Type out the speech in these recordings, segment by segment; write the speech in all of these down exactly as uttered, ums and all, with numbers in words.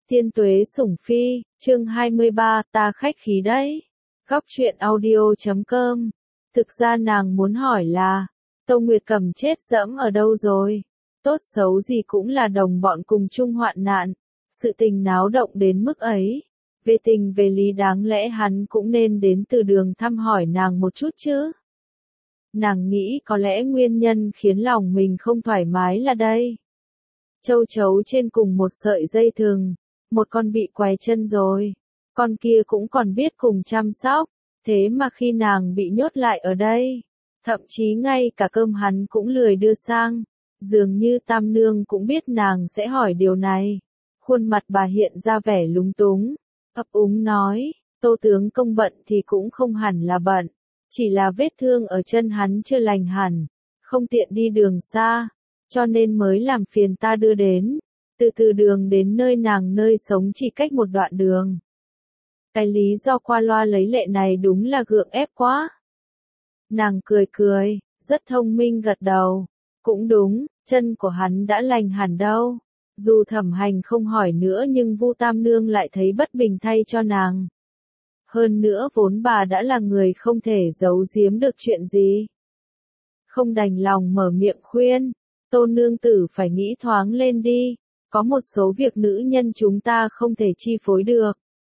Tiên tuế sủng phi, chương hai mươi ba, ta khách khí đấy. Góc truyện audio chấm com. Thực ra nàng muốn hỏi là, Tô Nguyệt Cầm chết dẫm ở đâu rồi? Tốt xấu gì cũng là đồng bọn cùng chung hoạn nạn. Sự tình náo động đến mức ấy. Về tình về lý đáng lẽ hắn cũng nên đến từ đường thăm hỏi nàng một chút chứ. Nàng nghĩ có lẽ nguyên nhân khiến lòng mình không thoải mái là đây. Châu chấu trên cùng một sợi dây thừng. Một con bị quài chân rồi, con kia cũng còn biết cùng chăm sóc, thế mà khi nàng bị nhốt lại ở đây, thậm chí ngay cả cơm hắn cũng lười đưa sang, dường như Tam Nương cũng biết nàng sẽ hỏi điều này. Khuôn mặt bà hiện ra vẻ lúng túng, ấp úng nói, Tô tướng công bận thì cũng không hẳn là bận, chỉ là vết thương ở chân hắn chưa lành hẳn, không tiện đi đường xa, cho nên mới làm phiền ta đưa đến. Từ từ đường đến nơi nàng nơi sống chỉ cách một đoạn đường. Cái lý do qua loa lấy lệ này đúng là gượng ép quá. Nàng cười cười, rất thông minh gật đầu. Cũng đúng, chân của hắn đã lành hẳn đâu. Dù Thẩm Hành không hỏi nữa nhưng Vu Tam Nương lại thấy bất bình thay cho nàng. Hơn nữa vốn bà đã là người không thể giấu giếm được chuyện gì. Không đành lòng mở miệng khuyên, Tô nương tử phải nghĩ thoáng lên đi. Có một số việc nữ nhân chúng ta không thể chi phối được.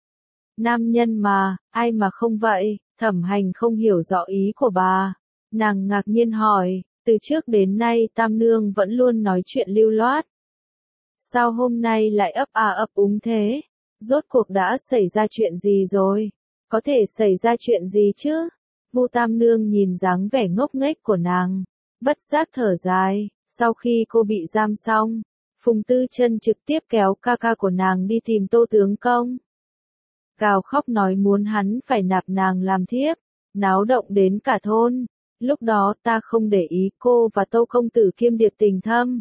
Nam nhân mà, ai mà không vậy? Thẩm Hành không hiểu rõ ý của bà. Nàng ngạc nhiên hỏi, từ trước đến nay Tam Nương vẫn luôn nói chuyện lưu loát. Sao hôm nay lại ấp à ấp úng thế? Rốt cuộc đã xảy ra chuyện gì rồi? Có thể xảy ra chuyện gì chứ? Vu Tam Nương nhìn dáng vẻ ngốc nghếch của nàng, bất giác thở dài. Sau khi cô bị giam xong, Phùng Tư Chân trực tiếp kéo ca ca của nàng đi tìm Tô tướng công. Gào khóc nói muốn hắn phải nạp nàng làm thiếp, náo động đến cả thôn. Lúc đó ta không để ý cô và Tô công tử kiêm điệp tình thâm.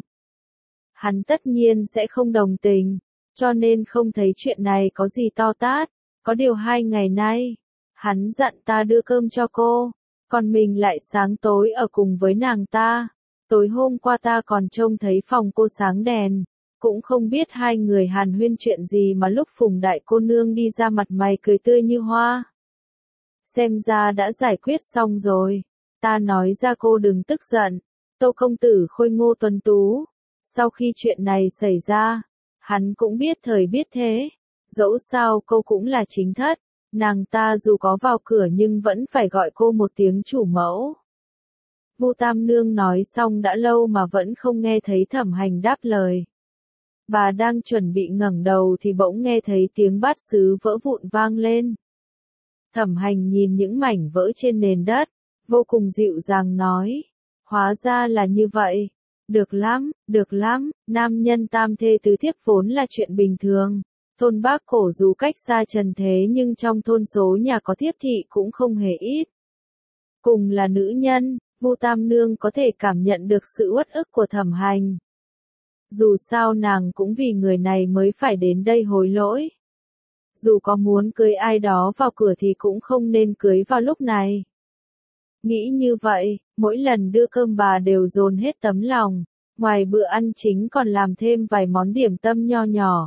Hắn tất nhiên sẽ không đồng tình, cho nên không thấy chuyện này có gì to tát. Có điều hai ngày nay, hắn dặn ta đưa cơm cho cô, còn mình lại sáng tối ở cùng với nàng ta. Tối hôm qua ta còn trông thấy phòng cô sáng đèn, cũng không biết hai người hàn huyên chuyện gì mà lúc Phùng đại cô nương đi ra mặt mày cười tươi như hoa. Xem ra đã giải quyết xong rồi, ta nói ra cô đừng tức giận. Tô công tử khôi ngô tuấn tú, sau khi chuyện này xảy ra, hắn cũng biết thời biết thế, dẫu sao cô cũng là chính thất, nàng ta dù có vào cửa nhưng vẫn phải gọi cô một tiếng chủ mẫu. Vu Tam Nương nói xong đã lâu mà vẫn không nghe thấy Thẩm Hành đáp lời. Bà đang chuẩn bị ngẩng đầu thì bỗng nghe thấy tiếng bát sứ vỡ vụn vang lên. Thẩm Hành nhìn những mảnh vỡ trên nền đất, vô cùng dịu dàng nói, hóa ra là như vậy. Được lắm, được lắm, nam nhân tam thê tứ thiếp vốn là chuyện bình thường. Thôn Bác Cổ dù cách xa trần thế nhưng trong thôn số nhà có thiếp thị cũng không hề ít. Cùng là nữ nhân, Vu Tam Nương có thể cảm nhận được sự uất ức của Thẩm Hành. Dù sao nàng cũng vì người này mới phải đến đây hối lỗi. Dù có muốn cưới ai đó vào cửa thì cũng không nên cưới vào lúc này. Nghĩ như vậy, mỗi lần đưa cơm bà đều dồn hết tấm lòng, ngoài bữa ăn chính còn làm thêm vài món điểm tâm nho nhỏ.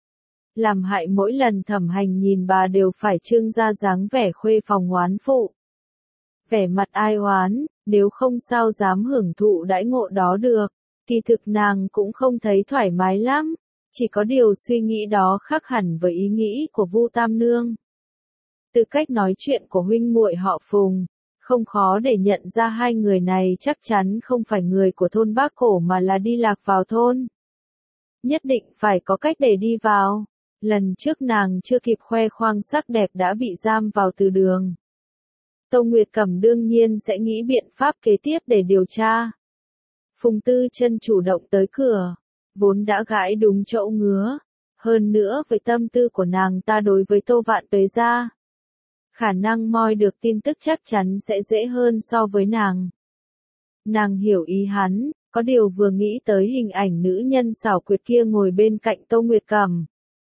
Làm hại mỗi lần Thẩm Hành nhìn bà đều phải trưng ra dáng vẻ khuê phòng oán phụ. Vẻ mặt ai oán, nếu không sao dám hưởng thụ đãi ngộ đó được. Kỳ thực nàng cũng không thấy thoải mái lắm, chỉ có điều suy nghĩ đó khác hẳn với ý nghĩ của Vu Tam Nương. Từ cách nói chuyện của huynh muội họ Phùng, không khó để nhận ra hai người này chắc chắn không phải người của thôn Bác Cổ mà là đi lạc vào thôn. Nhất định phải có cách để đi vào. Lần trước nàng chưa kịp khoe khoang sắc đẹp đã bị giam vào từ đường. Tô Nguyệt Cầm đương nhiên sẽ nghĩ biện pháp kế tiếp để điều tra. Phùng Tư Chân chủ động tới cửa, vốn đã gãi đúng chỗ ngứa, hơn nữa với tâm tư của nàng ta đối với Tô Vạn Tuế gia, khả năng moi được tin tức chắc chắn sẽ dễ hơn so với nàng. Nàng hiểu ý hắn, có điều vừa nghĩ tới hình ảnh nữ nhân xảo quyệt kia ngồi bên cạnh Tô Nguyệt Cầm,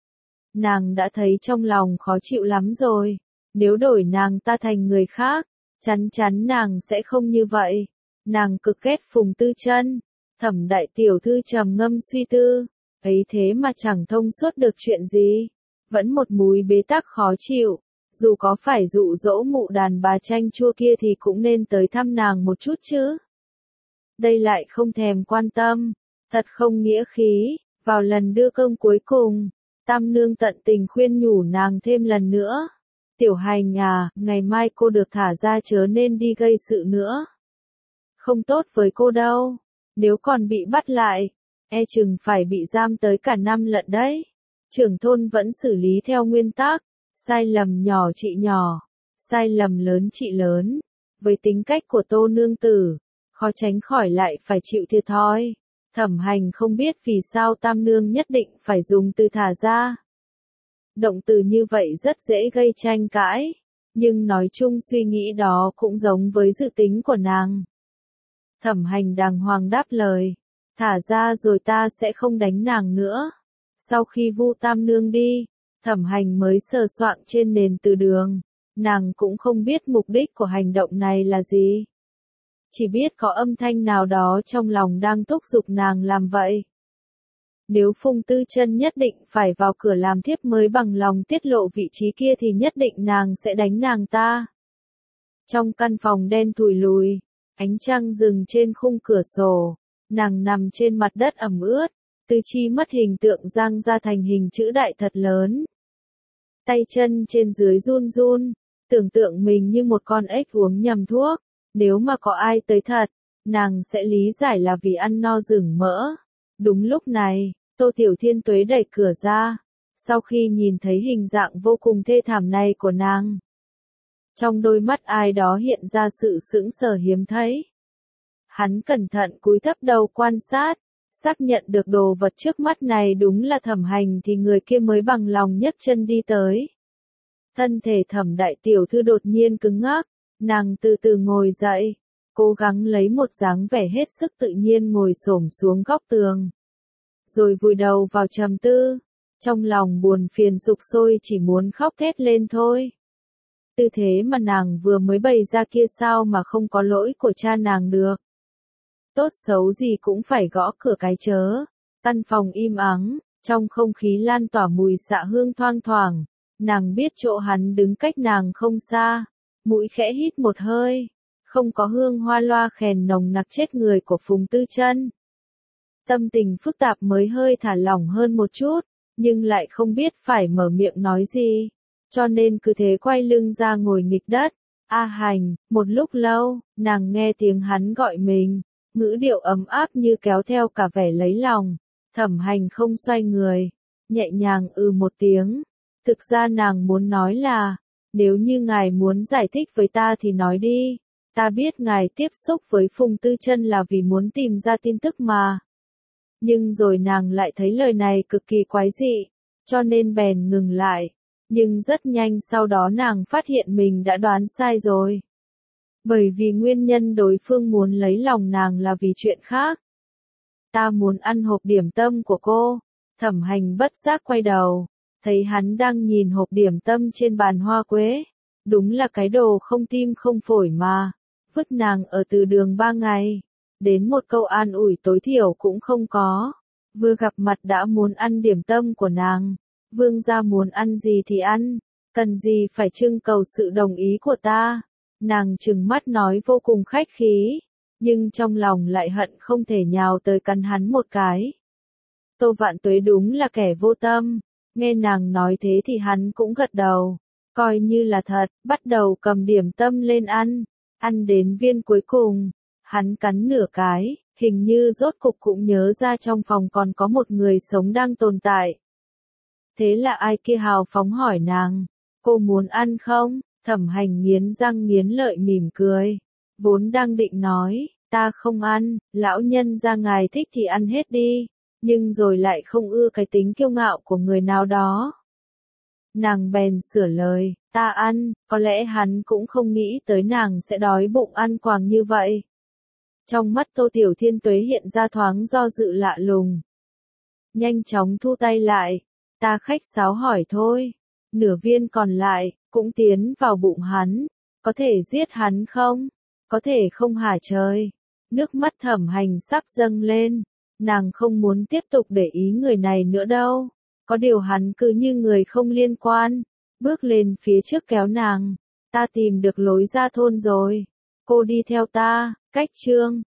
nàng đã thấy trong lòng khó chịu lắm rồi. Nếu đổi nàng ta thành người khác, chắn chắn nàng sẽ không như vậy. Nàng cực ghét Phùng Tư Chân. Thẩm đại tiểu thư trầm ngâm suy tư, ấy thế mà chẳng thông suốt được chuyện gì. Vẫn một múi bế tắc khó chịu. Dù có phải dụ dỗ mụ đàn bà chanh chua kia thì cũng nên tới thăm nàng một chút chứ. Đây lại không thèm quan tâm. Thật không nghĩa khí. Vào lần đưa cơm cuối cùng, Tam Nương tận tình khuyên nhủ nàng thêm lần nữa. Tiểu Hành à, ngày mai cô được thả ra chớ nên đi gây sự nữa. Không tốt với cô đâu. Nếu còn bị bắt lại, e chừng phải bị giam tới cả năm lận đấy. Trưởng thôn vẫn xử lý theo nguyên tắc. Sai lầm nhỏ trị nhỏ, sai lầm lớn trị lớn. Với tính cách của Tô nương tử, khó tránh khỏi lại phải chịu thiệt thòi. Thẩm Hành không biết vì sao Tam Nương nhất định phải dùng từ thả ra. Động từ như vậy rất dễ gây tranh cãi, nhưng nói chung suy nghĩ đó cũng giống với dự tính của nàng. Thẩm Hành đàng hoàng đáp lời, thả ra rồi ta sẽ không đánh nàng nữa. Sau khi Vu Tam Nương đi, Thẩm Hành mới sờ soạng trên nền từ đường, nàng cũng không biết mục đích của hành động này là gì. Chỉ biết có âm thanh nào đó trong lòng đang thúc giục nàng làm vậy. Nếu Phùng Tư Chân nhất định phải vào cửa làm thiếp mới bằng lòng tiết lộ vị trí kia thì nhất định nàng sẽ đánh nàng ta. Trong căn phòng đen thùi lùi, ánh trăng rừng trên khung cửa sổ, nàng nằm trên mặt đất ẩm ướt, tứ chi mất hình tượng giang ra thành hình chữ đại thật lớn. Tay chân trên dưới run run, tưởng tượng mình như một con ếch uống nhầm thuốc. Nếu mà có ai tới thật, nàng sẽ lý giải là vì ăn no rừng mỡ. Đúng lúc này, Tô Tiểu Thiên Tuế đẩy cửa ra, sau khi nhìn thấy hình dạng vô cùng thê thảm này của nàng. Trong đôi mắt ai đó hiện ra sự sững sờ hiếm thấy. Hắn cẩn thận cúi thấp đầu quan sát, xác nhận được đồ vật trước mắt này đúng là Thẩm Hành thì người kia mới bằng lòng nhấc chân đi tới. Thân thể Thẩm đại tiểu thư đột nhiên cứng ngắc, nàng từ từ ngồi dậy, cố gắng lấy một dáng vẻ hết sức tự nhiên ngồi xổm xuống góc tường. Rồi vùi đầu vào trầm tư, trong lòng buồn phiền sục sôi chỉ muốn khóc thét lên thôi. Tư thế mà nàng vừa mới bày ra kia sao mà không có lỗi của cha nàng được. Tốt xấu gì cũng phải gõ cửa cái chớ. Căn phòng im ắng, trong không khí lan tỏa mùi xạ hương thoang thoảng. Nàng biết chỗ hắn đứng cách nàng không xa. Mũi khẽ hít một hơi. Không có hương hoa loa khèn nồng nặc chết người của Phùng Tư Chân. Tâm tình phức tạp mới hơi thả lỏng hơn một chút, nhưng lại không biết phải mở miệng nói gì. Cho nên cứ thế quay lưng ra ngồi nghịch đất. A Hành, một lúc lâu, nàng nghe tiếng hắn gọi mình. Ngữ điệu ấm áp như kéo theo cả vẻ lấy lòng. Thẩm Hành không xoay người, nhẹ nhàng ừ một tiếng. Thực ra nàng muốn nói là, nếu như ngài muốn giải thích với ta thì nói đi. Ta biết ngài tiếp xúc với Phùng Tư Chân là vì muốn tìm ra tin tức mà. Nhưng rồi nàng lại thấy lời này cực kỳ quái dị, cho nên bèn ngừng lại. Nhưng rất nhanh sau đó nàng phát hiện mình đã đoán sai rồi. Bởi vì nguyên nhân đối phương muốn lấy lòng nàng là vì chuyện khác. Ta muốn ăn hộp điểm tâm của cô. Thẩm Hành bất giác quay đầu, thấy hắn đang nhìn hộp điểm tâm trên bàn hoa quế. Đúng là cái đồ không tim không phổi mà. Vứt nàng ở từ đường ba ngày. Đến một câu an ủi tối thiểu cũng không có. Vừa gặp mặt đã muốn ăn điểm tâm của nàng. Vương gia muốn ăn gì thì ăn. Cần gì phải trưng cầu sự đồng ý của ta. Nàng trừng mắt nói vô cùng khách khí. Nhưng trong lòng lại hận không thể nhào tới cắn hắn một cái. Tô Vạn Tuế đúng là kẻ vô tâm. Nghe nàng nói thế thì hắn cũng gật đầu. Coi như là thật, bắt đầu cầm điểm tâm lên ăn. Ăn đến viên cuối cùng, hắn cắn nửa cái, hình như rốt cục cũng nhớ ra trong phòng còn có một người sống đang tồn tại. Thế là ai kia hào phóng hỏi nàng, cô muốn ăn không? Thẩm Hành nghiến răng nghiến lợi mỉm cười. Vốn đang định nói, ta không ăn, lão nhân gia ngài thích thì ăn hết đi, nhưng rồi lại không ưa cái tính kiêu ngạo của người nào đó. Nàng bèn sửa lời, ta ăn, có lẽ hắn cũng không nghĩ tới nàng sẽ đói bụng ăn quàng như vậy. Trong mắt Tô Tiểu Thiên Tuế hiện ra thoáng do dự lạ lùng. Nhanh chóng thu tay lại, ta khách sáo hỏi thôi, nửa viên còn lại, cũng tiến vào bụng hắn, có thể giết hắn không? Có thể không hả trời? Nước mắt Thẩm Hành sắp dâng lên, nàng không muốn tiếp tục để ý người này nữa đâu. Có điều hắn cứ như người không liên quan, bước lên phía trước kéo nàng. Ta tìm được lối ra thôn rồi. Cô đi theo ta, cách Trương